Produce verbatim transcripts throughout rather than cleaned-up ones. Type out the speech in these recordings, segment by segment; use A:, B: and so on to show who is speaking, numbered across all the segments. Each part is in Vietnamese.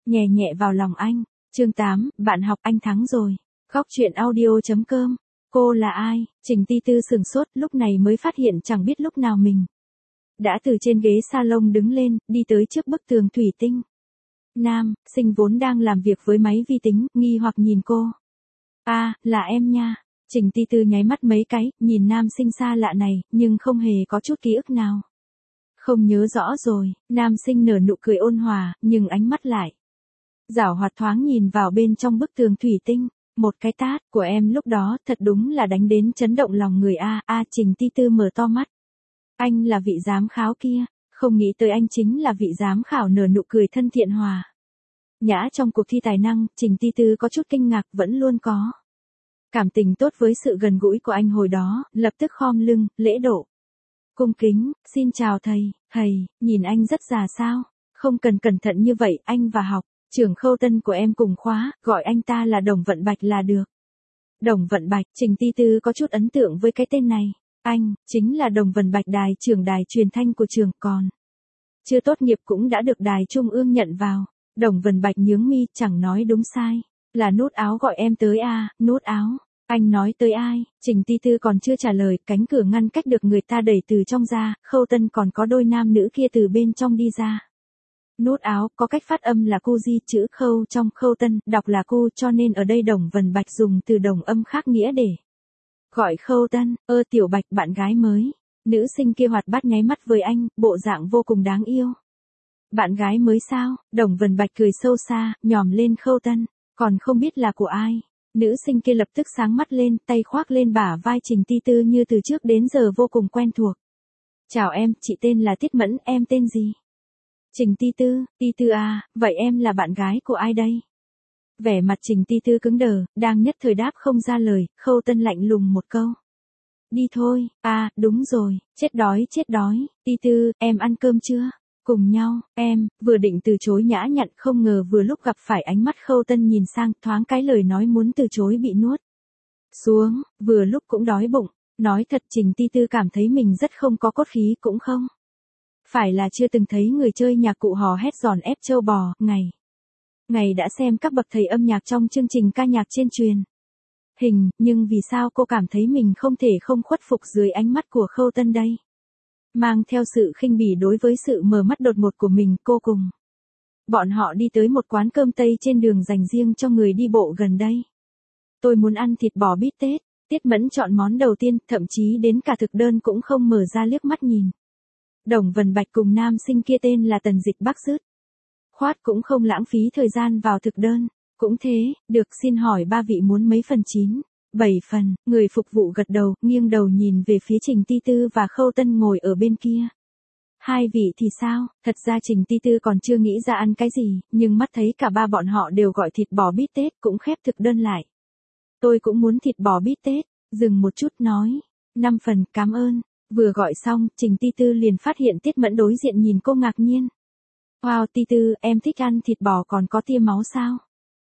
A: nhẹ nhẹ vào lòng anh. Chương tám, bạn học anh thắng rồi. Góc truyện audio chấm com. Cô là ai? Trình Ti Tư sừng sốt, lúc này mới phát hiện chẳng biết lúc nào mình đã từ trên ghế salon đứng lên, đi tới trước bức tường thủy tinh. Nam Sinh vốn đang làm việc với máy vi tính, nghi hoặc nhìn cô. A, à, là em nha. Trình Ti Tư nháy mắt mấy cái, nhìn Nam Sinh xa lạ này, nhưng không hề có chút ký ức nào. Không nhớ rõ rồi. Nam Sinh nở nụ cười ôn hòa, nhưng ánh mắt lại giảo hoạt thoáng nhìn vào bên trong bức tường thủy tinh. Một cái tát của em lúc đó thật đúng là đánh đến chấn động lòng người a. A Trình Ti Tư mở to mắt. Anh là vị giám khảo kia, không nghĩ tới anh chính là vị giám khảo. Nở nụ cười thân thiện hòa nhã trong cuộc thi tài năng. Trình Ti Tư có chút kinh ngạc, vẫn luôn có cảm tình tốt với sự gần gũi của anh hồi đó, lập tức khom lưng, lễ độ cung kính, xin chào thầy. Thầy, nhìn anh rất già sao? Không cần cẩn thận như vậy, anh và học trưởng Khâu Tân của em cùng khóa, gọi anh ta là Đồng Vận Bạch là được. Đồng Vận Bạch. Trình Ti Tư có chút ấn tượng với cái tên này. Anh chính là Đồng Vận Bạch, đài trưởng đài truyền thanh của trường, còn chưa tốt nghiệp cũng đã được đài trung ương nhận vào. Đồng Vận Bạch nhướng mi, chẳng nói đúng sai. Là Nút Áo gọi em tới à? Nút Áo? Anh nói tới ai? Trình Ti Tư còn chưa trả lời, cánh cửa ngăn cách được người ta đẩy từ trong ra, Khâu Tân còn có đôi nam nữ kia từ bên trong đi ra. Nút Áo có cách phát âm là cu di, chữ Khâu trong Khâu Tân đọc là cu, cho nên ở đây Đồng Vận Bạch dùng từ đồng âm khác nghĩa để gọi Khâu Tân. Ơ Tiểu Bạch, bạn gái mới. Nữ sinh kia hoạt bát nháy mắt với anh, bộ dạng vô cùng đáng yêu. Bạn gái mới sao? Đồng Vận Bạch cười sâu xa, nhòm lên Khâu Tân. Còn không biết là của ai? Nữ sinh kia lập tức sáng mắt lên, tay khoác lên bả vai Trình Ti Tư như từ trước đến giờ vô cùng quen thuộc. Chào em, chị tên là Tiết Mẫn, em tên gì? Trình Ti Tư. Ti Tư à, vậy em là bạn gái của ai đây? Vẻ mặt Trình Ti Tư cứng đờ, đang nhất thời đáp không ra lời. Khâu Tân lạnh lùng một câu. Đi thôi. À, đúng rồi, chết đói chết đói. Ti Tư, em ăn cơm chưa? Cùng nhau. Em vừa định từ chối nhã nhặn, không ngờ vừa lúc gặp phải ánh mắt Khâu Tân nhìn sang, thoáng cái lời nói muốn từ chối bị nuốt xuống, vừa lúc cũng đói bụng. Nói thật, Trình Ti Tư cảm thấy mình rất không có cốt khí, cũng không phải là chưa từng thấy người chơi nhạc cụ hò hét giòn ép trâu bò. Ngày ngày đã xem các bậc thầy âm nhạc trong chương trình ca nhạc trên truyền hình, nhưng vì sao cô cảm thấy mình không thể không khuất phục dưới ánh mắt của Khâu Tân đây? Mang theo sự khinh bỉ đối với sự mờ mắt đột ngột của mình, cô cùng bọn họ đi tới một quán cơm Tây trên đường dành riêng cho người đi bộ gần đây. Tôi muốn ăn thịt bò bít tết. Tiết Mẫn chọn món đầu tiên, thậm chí đến cả thực đơn cũng không mở ra liếc mắt nhìn. Đồng Vận Bạch cùng nam sinh kia tên là Tần Dịch Bắc dứt khoát cũng không lãng phí thời gian vào thực đơn. Cũng thế, được, xin hỏi ba vị muốn mấy phần? Chín, bảy phần. Người phục vụ gật đầu, nghiêng đầu nhìn về phía Trình Ti Tư và Khâu Tân ngồi ở bên kia. Hai vị thì sao? Thật ra Trình Ti Tư còn chưa nghĩ ra ăn cái gì, nhưng mắt thấy cả ba bọn họ đều gọi thịt bò bít tết, cũng khép thực đơn lại. Tôi cũng muốn thịt bò bít tết. Dừng một chút nói. Năm phần, cảm ơn. Vừa gọi xong, Trình Ti Tư liền phát hiện Tiết Mẫn đối diện nhìn cô ngạc nhiên. Wow, Ti Tư, em thích ăn thịt bò còn có tia máu sao?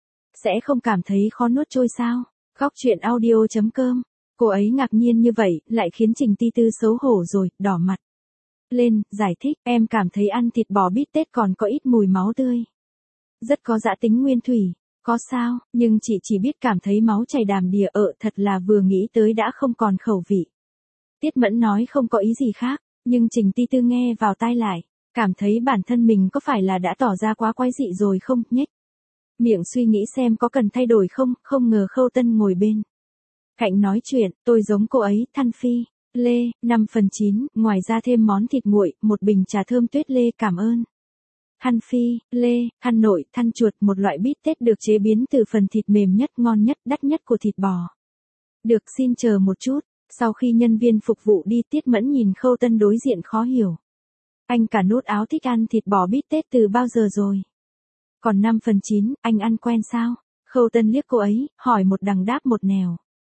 A: Sẽ không cảm thấy khó nuốt trôi sao? Góc truyện audio chấm com. Cô ấy ngạc nhiên như vậy, lại khiến Trình Ti Tư xấu hổ rồi, đỏ mặt lên, giải thích, em cảm thấy ăn thịt bò bít tết còn có ít mùi máu tươi. Rất có dã tính nguyên thủy. Có sao, nhưng chị chỉ biết cảm thấy máu chảy đàm đìa. Ợ thật là vừa nghĩ tới đã không còn khẩu vị. Tiết Mẫn nói không có ý gì khác, nhưng Trình Ti Tư nghe vào tai lại, cảm thấy bản thân mình có phải là đã tỏ ra quá quái dị rồi không, nhếch miệng suy nghĩ xem có cần thay đổi không. Không ngờ Khâu Tân ngồi bên cạnh nói chuyện, tôi giống cô ấy, than phi lê. Năm phần chín, ngoài ra thêm món thịt nguội, một bình trà thơm tuyết lê, cảm ơn. Than phi lê, than nội, than chuột, một loại bít tết được chế biến từ phần thịt mềm nhất, ngon nhất, đắt nhất của thịt bò. Được, xin chờ một chút. Sau khi nhân viên phục vụ đi, Tiết Mẫn nhìn Khâu Tân đối diện khó hiểu. Anh cả Nút Áo thích ăn thịt bò bít tết từ bao giờ rồi? Còn năm phần chín, anh ăn quen sao? Khâu Tân liếc cô ấy, hỏi một đằng đáp một nẻo.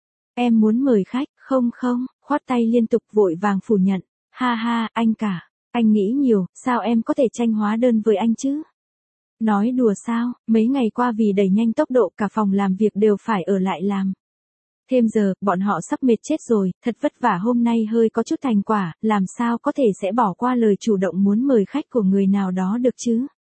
A: Em muốn mời khách, không không, khoát tay liên tục vội vàng phủ nhận. Ha ha, anh cả, anh nghĩ nhiều, sao em có thể tranh hóa đơn với anh chứ? Nói đùa sao, mấy ngày qua vì đẩy nhanh tốc độ cả phòng làm việc đều phải ở lại làm. Thêm giờ, bọn họ sắp mệt chết rồi, thật vất vả hôm nay hơi có chút thành quả, làm sao có thể sẽ bỏ qua lời chủ động muốn mời khách của người nào đó được chứ?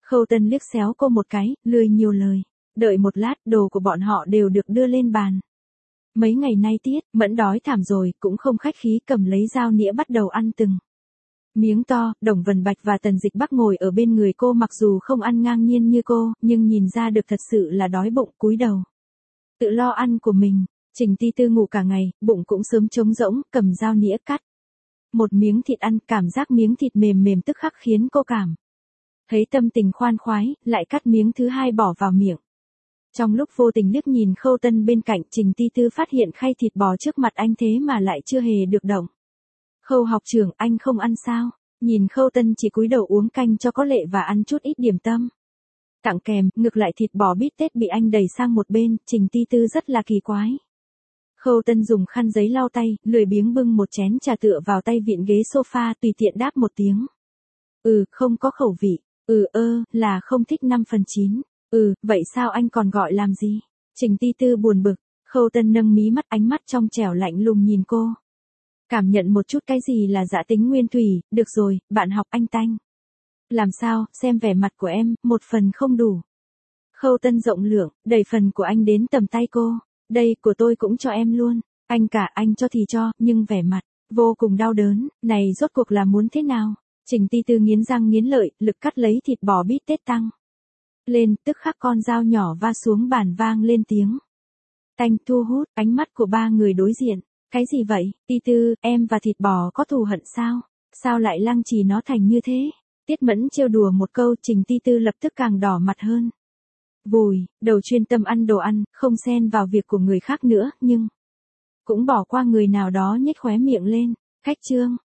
A: Khâu Tân liếc xéo cô một cái, lười nhiều lời. Đợi một lát, đồ của bọn họ đều được đưa lên bàn. Mấy ngày nay Tiết Mẫn đói thảm rồi, cũng không khách khí cầm lấy dao nĩa bắt đầu ăn từng miếng to. Đồng Vân Bạch và Tần Dịch Bắc ngồi ở bên người cô, mặc dù không ăn ngang nhiên như cô, nhưng nhìn ra được thật sự là đói bụng, cúi đầu tự lo ăn của mình. Trình Ti Tư ngủ cả ngày, bụng cũng sớm trống rỗng, cầm dao nĩa cắt một miếng thịt ăn, cảm giác miếng thịt mềm mềm tức khắc khiến cô cảm thấy tâm tình khoan khoái, lại cắt miếng thứ hai bỏ vào miệng. Trong lúc vô tình liếc nhìn Khâu Tân bên cạnh, Trình Ti Tư phát hiện khay thịt bò trước mặt anh thế mà lại chưa hề được động. Khâu học trưởng, anh không ăn sao? Nhìn Khâu Tân chỉ cúi đầu uống canh cho có lệ và ăn chút ít điểm tâm tặng kèm, ngược lại thịt bò bít tết bị anh đẩy sang một bên, Trình Ti Tư rất là kỳ quái. Khâu Tân dùng khăn giấy lau tay, lười biếng bưng một chén trà tựa vào tay vịn ghế sofa, tùy tiện đáp một tiếng. Ừ, không có khẩu vị. Ừ ơ, là không thích năm phần chín. Ừ, vậy sao anh còn gọi làm gì? Trình Ti Tư buồn bực. Khâu Tân nâng mí mắt, ánh mắt trong trẻo lạnh lùng nhìn cô. Cảm nhận một chút cái gì là dã tính nguyên thủy. Được rồi, bạn học anh tanh. Làm sao, xem vẻ mặt của em, một phần không đủ. Khâu Tân rộng lượng, đẩy phần của anh đến tầm tay cô. Đây, của tôi cũng cho em luôn. Anh cả, anh cho thì cho, nhưng vẻ mặt vô cùng đau đớn. Này rốt cuộc là muốn thế nào? Trình Ti Tư nghiến răng nghiến lợi, lực cắt lấy thịt bò bít tết tăng lên, tức khắc con dao nhỏ va xuống bàn vang lên tiếng tanh, thu hút ánh mắt của ba người đối diện. Cái gì vậy? Ti Tư, em và thịt bò có thù hận sao? Sao lại lăng trì nó thành như thế? Tiết Mẫn trêu đùa một câu, Trình Ti Tư lập tức càng đỏ mặt hơn. Vùi đầu chuyên tâm ăn đồ ăn, không xen vào việc của người khác nữa, nhưng cũng bỏ qua người nào đó nhếch khóe miệng lên. Khách trương,